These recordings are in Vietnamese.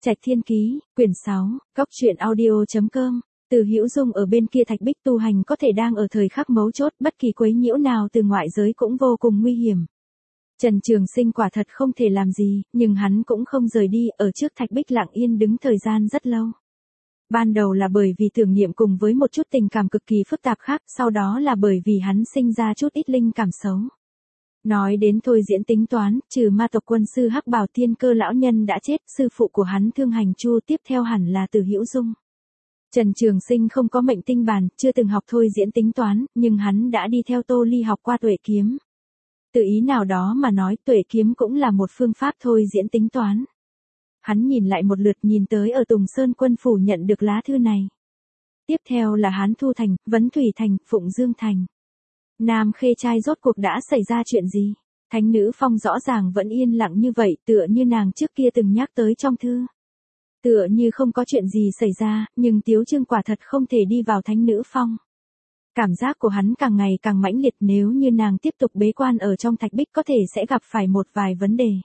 Trạch Thiên Ký, quyển 6, Cốc truyện audio.com. Từ Hữu Dung ở bên kia thạch bích tu hành có thể đang ở thời khắc mấu chốt, bất kỳ quấy nhiễu nào từ ngoại giới cũng vô cùng nguy hiểm. Trần Trường Sinh quả thật không thể làm gì, nhưng hắn cũng không rời đi, ở trước thạch bích lặng yên đứng thời gian rất lâu. Ban đầu là bởi vì tưởng niệm cùng với một chút tình cảm cực kỳ phức tạp khác, sau đó là bởi vì hắn sinh ra chút ít linh cảm xấu. Nói đến thôi diễn tính toán, trừ ma tộc quân sư Hắc Bảo Tiên Cơ lão nhân đã chết, sư phụ của hắn Thương Hành Chu tiếp theo hẳn là Từ Hữu Dung. Trần Trường Sinh không có mệnh tinh bàn, chưa từng học thôi diễn tính toán, nhưng hắn đã đi theo Tô Ly học qua tuệ kiếm. Từ ý nào đó mà nói, tuệ kiếm cũng là một phương pháp thôi diễn tính toán. Hắn nhìn lại một lượt, nhìn tới ở Tùng Sơn quân phủ nhận được lá thư này. Tiếp theo là Hán Thu Thành, Vấn Thủy Thành, Phụng Dương Thành. Nam Khê Trai rốt cuộc đã xảy ra chuyện gì? Thánh Nữ Phong rõ ràng vẫn yên lặng như vậy, tựa như nàng trước kia từng nhắc tới trong thư. Tựa như không có chuyện gì xảy ra, nhưng Tiếu Trương quả thật không thể đi vào Thánh Nữ Phong. Cảm giác của hắn càng ngày càng mãnh liệt, nếu như nàng tiếp tục bế quan ở trong thạch bích có thể sẽ gặp phải một vài vấn đề.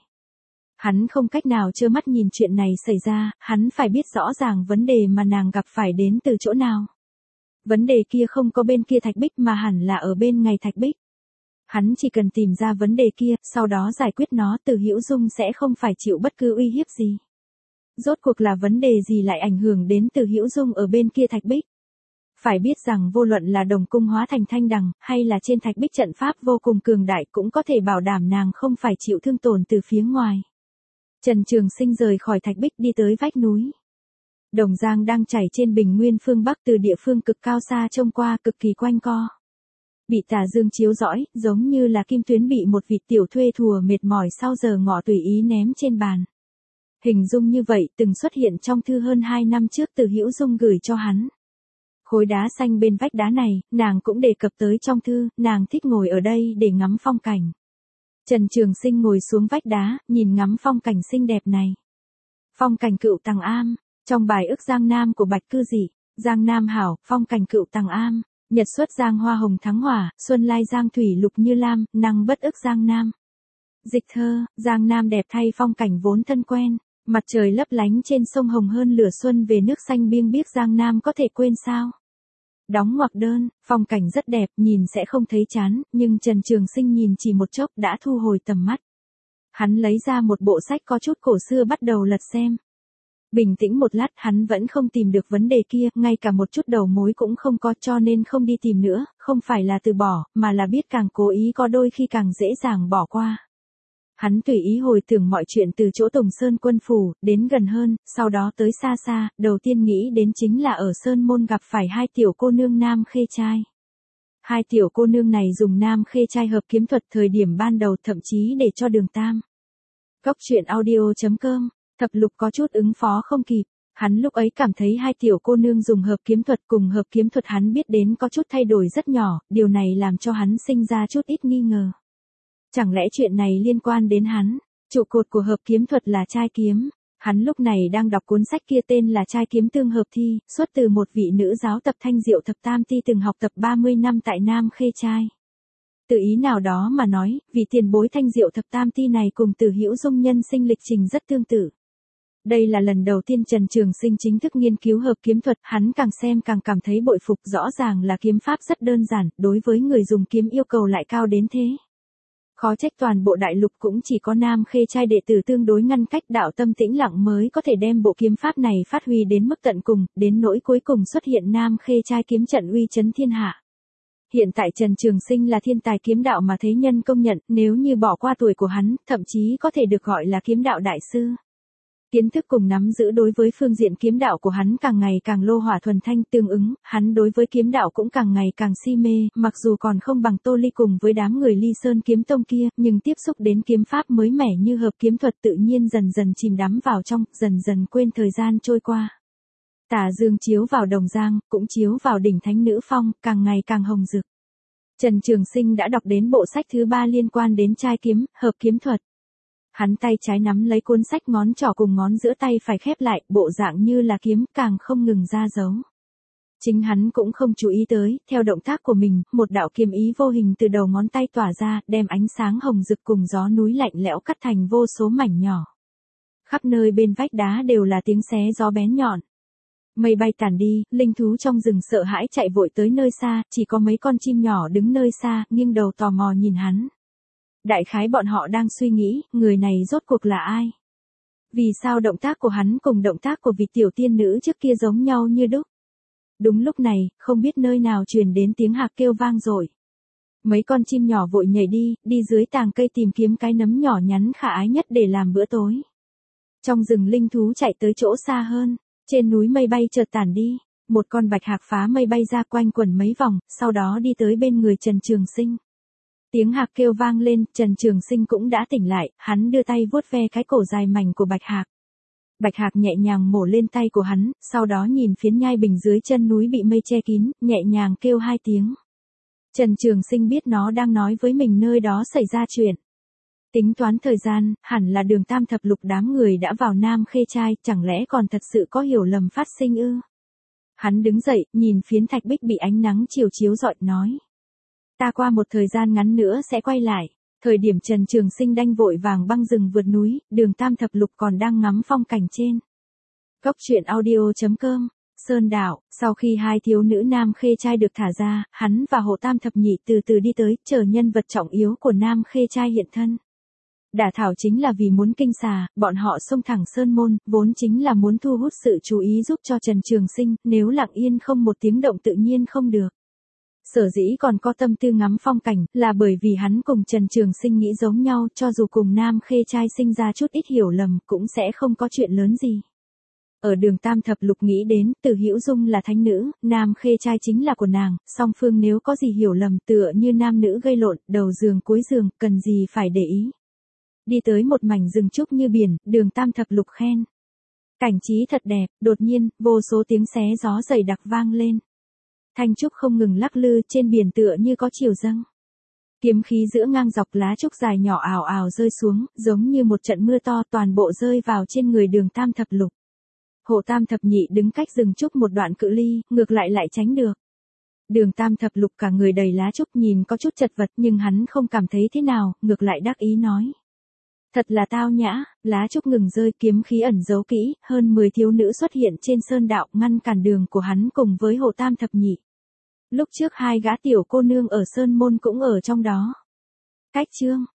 Hắn không cách nào trơ mắt nhìn chuyện này xảy ra, hắn phải biết rõ ràng vấn đề mà nàng gặp phải đến từ chỗ nào. Vấn đề kia không có bên kia thạch bích mà hẳn là ở bên ngay thạch bích. Hắn chỉ cần tìm ra vấn đề kia, sau đó giải quyết nó, Từ Hữu Dung sẽ không phải chịu bất cứ uy hiếp gì. Rốt cuộc là vấn đề gì lại ảnh hưởng đến Từ Hữu Dung ở bên kia thạch bích? Phải biết rằng vô luận là đồng cung hóa thành thanh đằng, hay là trên thạch bích trận pháp vô cùng cường đại cũng có thể bảo đảm nàng không phải chịu thương tổn từ phía ngoài. Trần Trường Sinh rời khỏi thạch bích đi tới vách núi. Đồng Giang đang chảy trên bình nguyên phương Bắc, từ địa phương cực cao xa trông qua cực kỳ quanh co. Bị tà dương chiếu rõi, giống như là kim tuyến bị một vị tiểu thuê thùa mệt mỏi sau giờ ngọ tùy ý ném trên bàn. Hình dung như vậy từng xuất hiện trong thư hơn 2 năm trước Từ Hữu Dung gửi cho hắn. Khối đá xanh bên vách đá này, nàng cũng đề cập tới trong thư, nàng thích ngồi ở đây để ngắm phong cảnh. Trần Trường Sinh ngồi xuống vách đá, nhìn ngắm phong cảnh xinh đẹp này. Phong cảnh Cựu Tằng Am, trong bài ức Giang Nam của Bạch Cư Dị, Giang Nam hảo, phong cảnh Cựu Tằng Am, nhật xuất Giang hoa hồng thắng hỏa, xuân lai Giang thủy lục như lam, năng bất ức Giang Nam. Dịch thơ, Giang Nam đẹp thay phong cảnh vốn thân quen, mặt trời lấp lánh trên sông hồng hơn lửa xuân về nước xanh biêng biếc Giang Nam có thể quên sao? Đóng ngoặc đơn, phong cảnh rất đẹp, nhìn sẽ không thấy chán, nhưng Trần Trường Sinh nhìn chỉ một chốc đã thu hồi tầm mắt. Hắn lấy ra một bộ sách có chút cổ xưa bắt đầu lật xem. Bình tĩnh một lát, hắn vẫn không tìm được vấn đề kia, ngay cả một chút đầu mối cũng không có, cho nên không đi tìm nữa, không phải là từ bỏ, mà là biết càng cố ý có đôi khi càng dễ dàng bỏ qua. Hắn tùy ý hồi tưởng mọi chuyện từ chỗ Tùng Sơn quân phủ, đến gần hơn, sau đó tới xa xa, đầu tiên nghĩ đến chính là ở Sơn Môn gặp phải 2 tiểu cô nương Nam Khê Trai. 2 tiểu cô nương này dùng Nam Khê Trai hợp kiếm thuật thời điểm ban đầu thậm chí để cho Đường Tam. Cốc truyện audio.com, Thập Lục có chút ứng phó không kịp, hắn lúc ấy cảm thấy 2 tiểu cô nương dùng hợp kiếm thuật cùng hợp kiếm thuật hắn biết đến có chút thay đổi rất nhỏ, điều này làm cho hắn sinh ra chút ít nghi ngờ. Chẳng lẽ chuyện này liên quan đến hắn? Trụ cột của hợp kiếm thuật là trai kiếm. Hắn lúc này đang đọc cuốn sách kia tên là Trai Kiếm Tương Hợp Thi, xuất từ một vị nữ giáo tập Thanh Diệu Thập Tam Ti từng học tập 30 năm tại Nam Khê Trai. Từ ý nào đó mà nói, vị tiền bối Thanh Diệu Thập Tam Ti này cùng Từ Hữu Dung nhân sinh lịch trình rất tương tự. Đây là lần đầu tiên Trần Trường Sinh chính thức nghiên cứu hợp kiếm thuật, hắn càng xem càng cảm thấy bội phục, rõ ràng là kiếm pháp rất đơn giản, đối với người dùng kiếm yêu cầu lại cao đến thế. Khó trách toàn bộ đại lục cũng chỉ có Nam Khê Trai đệ tử tương đối ngăn cách đạo tâm tĩnh lặng mới có thể đem bộ kiếm pháp này phát huy đến mức tận cùng, đến nỗi cuối cùng xuất hiện Nam Khê Trai kiếm trận uy chấn thiên hạ. Hiện tại Trần Trường Sinh là thiên tài kiếm đạo mà thế nhân công nhận, nếu như bỏ qua tuổi của hắn, thậm chí có thể được gọi là kiếm đạo đại sư. Kiến thức cùng nắm giữ đối với phương diện kiếm đạo của hắn càng ngày càng lô hỏa thuần thanh, tương ứng, hắn đối với kiếm đạo cũng càng ngày càng si mê, mặc dù còn không bằng Tô Ly cùng với đám người Ly Sơn kiếm tông kia, nhưng tiếp xúc đến kiếm pháp mới mẻ như hợp kiếm thuật tự nhiên dần dần chìm đắm vào trong, dần dần quên thời gian trôi qua. Tà dương chiếu vào Đồng Giang, cũng chiếu vào đỉnh Thánh Nữ Phong, càng ngày càng hồng rực. Trần Trường Sinh đã đọc đến bộ sách thứ 3 liên quan đến trai kiếm, hợp kiếm thuật. Hắn tay trái nắm lấy cuốn sách, ngón trỏ cùng ngón giữa tay phải khép lại, bộ dạng như là kiếm, càng không ngừng ra dấu. Chính hắn cũng không chú ý tới, theo động tác của mình, một đạo kiếm ý vô hình từ đầu ngón tay tỏa ra, đem ánh sáng hồng rực cùng gió núi lạnh lẽo cắt thành vô số mảnh nhỏ. Khắp nơi bên vách đá đều là tiếng xé gió bén nhọn. Mây bay tản đi, linh thú trong rừng sợ hãi chạy vội tới nơi xa, chỉ có mấy con chim nhỏ đứng nơi xa, nghiêng đầu tò mò nhìn hắn. Đại khái bọn họ đang suy nghĩ, người này rốt cuộc là ai? Vì sao động tác của hắn cùng động tác của vị tiểu tiên nữ trước kia giống nhau như đúc? Đúng lúc này, không biết nơi nào truyền đến tiếng hạc kêu vang dội. Mấy con chim nhỏ vội nhảy đi dưới tàng cây tìm kiếm cái nấm nhỏ nhắn khả ái nhất để làm bữa tối. Trong rừng linh thú chạy tới chỗ xa hơn, trên núi mây bay chợt tản đi, một con bạch hạc phá mây bay ra quanh quẩn mấy vòng, sau đó đi tới bên người Trần Trường Sinh. Tiếng hạc kêu vang lên, Trần Trường Sinh cũng đã tỉnh lại, hắn đưa tay vuốt ve cái cổ dài mảnh của bạch hạc. Bạch hạc nhẹ nhàng mổ lên tay của hắn, sau đó nhìn phiến nhai bình dưới chân núi bị mây che kín, nhẹ nhàng kêu 2 tiếng. Trần Trường Sinh biết nó đang nói với mình nơi đó xảy ra chuyện. Tính toán thời gian, hẳn là Đường Tam Thập Lục đám người đã vào Nam Khê Trai, chẳng lẽ còn thật sự có hiểu lầm phát sinh ư? Hắn đứng dậy, nhìn phiến thạch bích bị ánh nắng chiều chiếu rọi, nói. Ta qua một thời gian ngắn nữa sẽ quay lại. Thời điểm Trần Trường Sinh đanh vội vàng băng rừng vượt núi, Đường Tam Thập Lục còn đang ngắm phong cảnh trên. Góc truyện audio.com, Sơn Đạo, sau khi 2 thiếu nữ Nam Khê Trai được thả ra, hắn và Hộ Tam Thập Nhị từ từ đi tới, chờ nhân vật trọng yếu của Nam Khê Trai hiện thân. Đả thảo chính là vì muốn kinh xà, bọn họ xông thẳng Sơn Môn, vốn chính là muốn thu hút sự chú ý giúp cho Trần Trường Sinh, nếu lặng yên không một tiếng động tự nhiên không được. Sở dĩ còn có tâm tư ngắm phong cảnh, là bởi vì hắn cùng Trần Trường Sinh nghĩ giống nhau, cho dù cùng Nam Khê Trai sinh ra chút ít hiểu lầm, cũng sẽ không có chuyện lớn gì. Ở Đường Tam Thập Lục nghĩ đến, Từ Hữu Dung là thánh nữ, Nam Khê Trai chính là của nàng, song phương nếu có gì hiểu lầm tựa như nam nữ gây lộn, đầu giường cuối giường, cần gì phải để ý. Đi tới một mảnh rừng trúc như biển, Đường Tam Thập Lục khen. Cảnh trí thật đẹp, đột nhiên, vô số tiếng xé gió dày đặc vang lên. Thanh trúc không ngừng lắc lư, trên biển tựa như có chiều dâng. Kiếm khí giữa ngang dọc lá trúc dài nhỏ ào ào rơi xuống, giống như một trận mưa to, toàn bộ rơi vào trên người Đường Tam Thập Lục. Hộ Tam Thập Nhị đứng cách rừng trúc một đoạn cự ly, ngược lại tránh được. Đường Tam Thập Lục cả người đầy lá trúc nhìn có chút chật vật, nhưng hắn không cảm thấy thế nào, ngược lại đắc ý nói. Thật là tao nhã, lá trúc ngừng rơi, kiếm khí ẩn giấu kỹ, hơn 10 thiếu nữ xuất hiện trên sơn đạo, ngăn cản đường của hắn cùng với Hộ Tam Thập Nhị. Lúc trước 2 gã tiểu cô nương ở Sơn Môn cũng ở trong đó. Cách chương